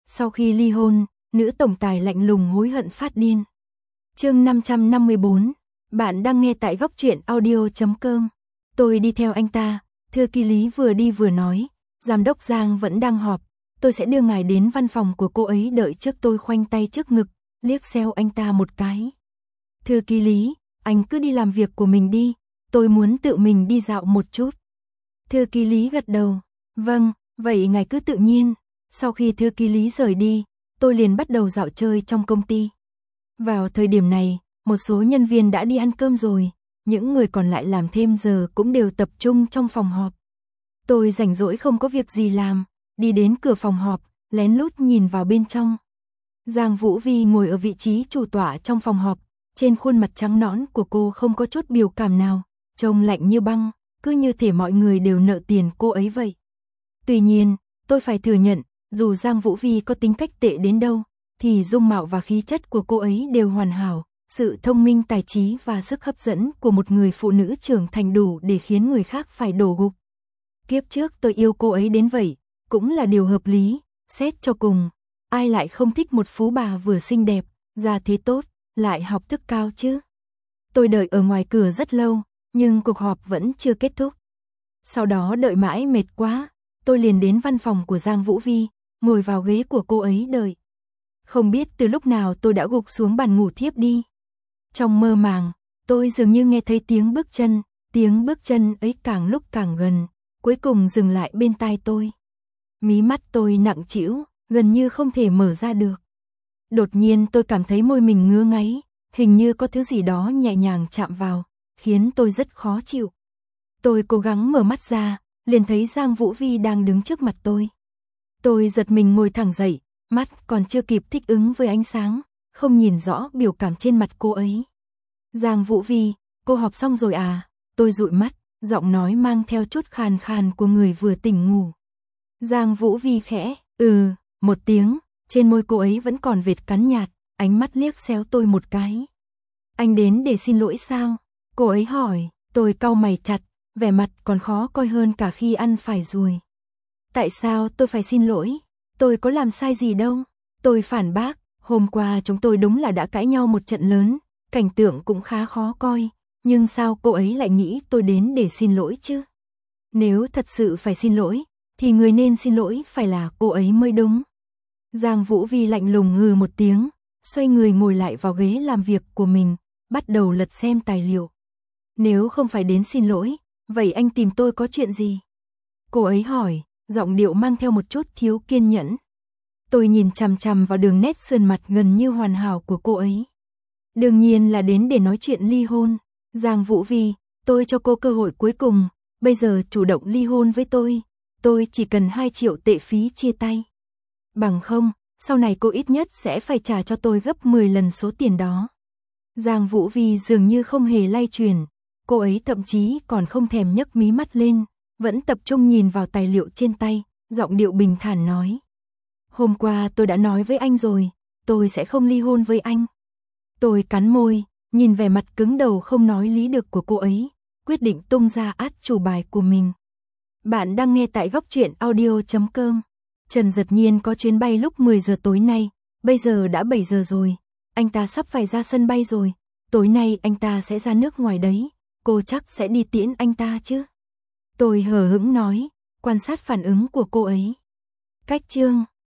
Sau khi ly hôn, nữ tổng tài lạnh lùng hối hận phát điên. Chương 554, bạn đang nghe tại góc truyện audio.com. Tôi đi theo anh ta, thư ký Lý vừa đi vừa nói, giám đốc Giang vẫn đang họp, tôi sẽ đưa ngài đến văn phòng của cô ấy đợi trước. Tôi khoanh tay trước ngực, liếc xéo anh ta một cái. Thư ký Lý, anh cứ đi làm việc của mình đi, tôi muốn tự mình đi dạo một chút. Thư ký Lý gật đầu, vâng, vậy ngài cứ tự nhiên. Sau khi thư ký Lý rời đi, tôi liền bắt đầu dạo chơi trong công ty. Vào thời điểm này, một số nhân viên đã đi ăn cơm rồi, những người còn lại làm thêm giờ cũng đều tập trung trong phòng họp. Tôi rảnh rỗi không có việc gì làm, đi đến cửa phòng họp, lén lút nhìn vào bên trong. Giang Vũ Vi ngồi ở vị trí chủ tọa trong phòng họp, trên khuôn mặt trắng nõn của cô không có chút biểu cảm nào, trông lạnh như băng, cứ như thể mọi người đều nợ tiền cô ấy vậy. Tuy nhiên, tôi phải thừa nhận, dù Giang Vũ Vi có tính cách tệ đến đâu, thì dung mạo và khí chất của cô ấy đều hoàn hảo, sự thông minh tài trí và sức hấp dẫn của một người phụ nữ trưởng thành đủ để khiến người khác phải đổ gục. Kiếp trước tôi yêu cô ấy đến vậy, cũng là điều hợp lý, xét cho cùng, ai lại không thích một phú bà vừa xinh đẹp, gia thế tốt, lại học thức cao chứ. Tôi đợi ở ngoài cửa rất lâu, nhưng cuộc họp vẫn chưa kết thúc. Sau đó đợi mãi mệt quá, tôi liền đến văn phòng của Giang Vũ Vi, ngồi vào ghế của cô ấy đợi. Không biết từ lúc nào tôi đã gục xuống bàn ngủ thiếp đi. Trong mơ màng, tôi dường như nghe thấy tiếng bước chân ấy càng lúc càng gần, cuối cùng dừng lại bên tai tôi. Mí mắt tôi nặng trĩu, gần như không thể mở ra được. Đột nhiên tôi cảm thấy môi mình ngứa ngáy, hình như có thứ gì đó nhẹ nhàng chạm vào, khiến tôi rất khó chịu. Tôi cố gắng mở mắt ra, liền thấy Giang Vũ Vi đang đứng trước mặt tôi. Tôi giật mình ngồi thẳng dậy, mắt còn chưa kịp thích ứng với ánh sáng, không nhìn rõ biểu cảm trên mặt cô ấy. Giang Vũ Vi, cô họp xong rồi à? Tôi dụi mắt, giọng nói mang theo chút khàn khàn của người vừa tỉnh ngủ. Giang Vũ Vi khẽ, một tiếng, trên môi cô ấy vẫn còn vệt cắn nhạt, ánh mắt liếc xéo tôi một cái. Anh đến để xin lỗi sao? Cô ấy hỏi, tôi cau mày chặt, vẻ mặt còn khó coi hơn cả khi ăn phải ruồi. Tại sao tôi phải xin lỗi? Tôi có làm sai gì đâu. Tôi phản bác, hôm qua chúng tôi đúng là đã cãi nhau một trận lớn, cảnh tượng cũng khá khó coi, nhưng sao cô ấy lại nghĩ tôi đến để xin lỗi chứ? Nếu thật sự phải xin lỗi, thì người nên xin lỗi phải là cô ấy mới đúng. Giang Vũ Vi lạnh lùng hừ một tiếng, xoay người ngồi lại vào ghế làm việc của mình, bắt đầu lật xem tài liệu. Nếu không phải đến xin lỗi, vậy anh tìm tôi có chuyện gì? Cô ấy hỏi, giọng điệu mang theo một chút thiếu kiên nhẫn. Tôi nhìn chằm chằm vào đường nét sườn mặt gần như hoàn hảo của cô ấy. Đương nhiên là đến để nói chuyện ly hôn. Giang Vũ Vi, tôi cho cô cơ hội cuối cùng, bây giờ chủ động ly hôn với tôi chỉ cần 2 triệu tệ phí chia tay. Bằng không, sau này cô ít nhất sẽ phải trả cho tôi gấp 10 lần số tiền đó. Giang Vũ Vi dường như không hề lay chuyển, cô ấy thậm chí còn không thèm nhấc mí mắt lên, vẫn tập trung nhìn vào tài liệu trên tay, giọng điệu bình thản nói. Hôm qua tôi đã nói với anh rồi, tôi sẽ không ly hôn với anh. Tôi cắn môi, nhìn vẻ mặt cứng đầu không nói lý được của cô ấy, quyết định tung ra át chủ bài của mình. Bạn đang nghe tại góc truyện audio.com. Trần Dật Nhiên có chuyến bay lúc 10 giờ tối nay, bây giờ đã 7 giờ rồi, anh ta sắp phải ra sân bay rồi, tối nay anh ta sẽ ra nước ngoài đấy, cô chắc sẽ đi tiễn anh ta chứ? Tôi hờ hững nói, quan sát phản ứng của cô ấy. Cách chương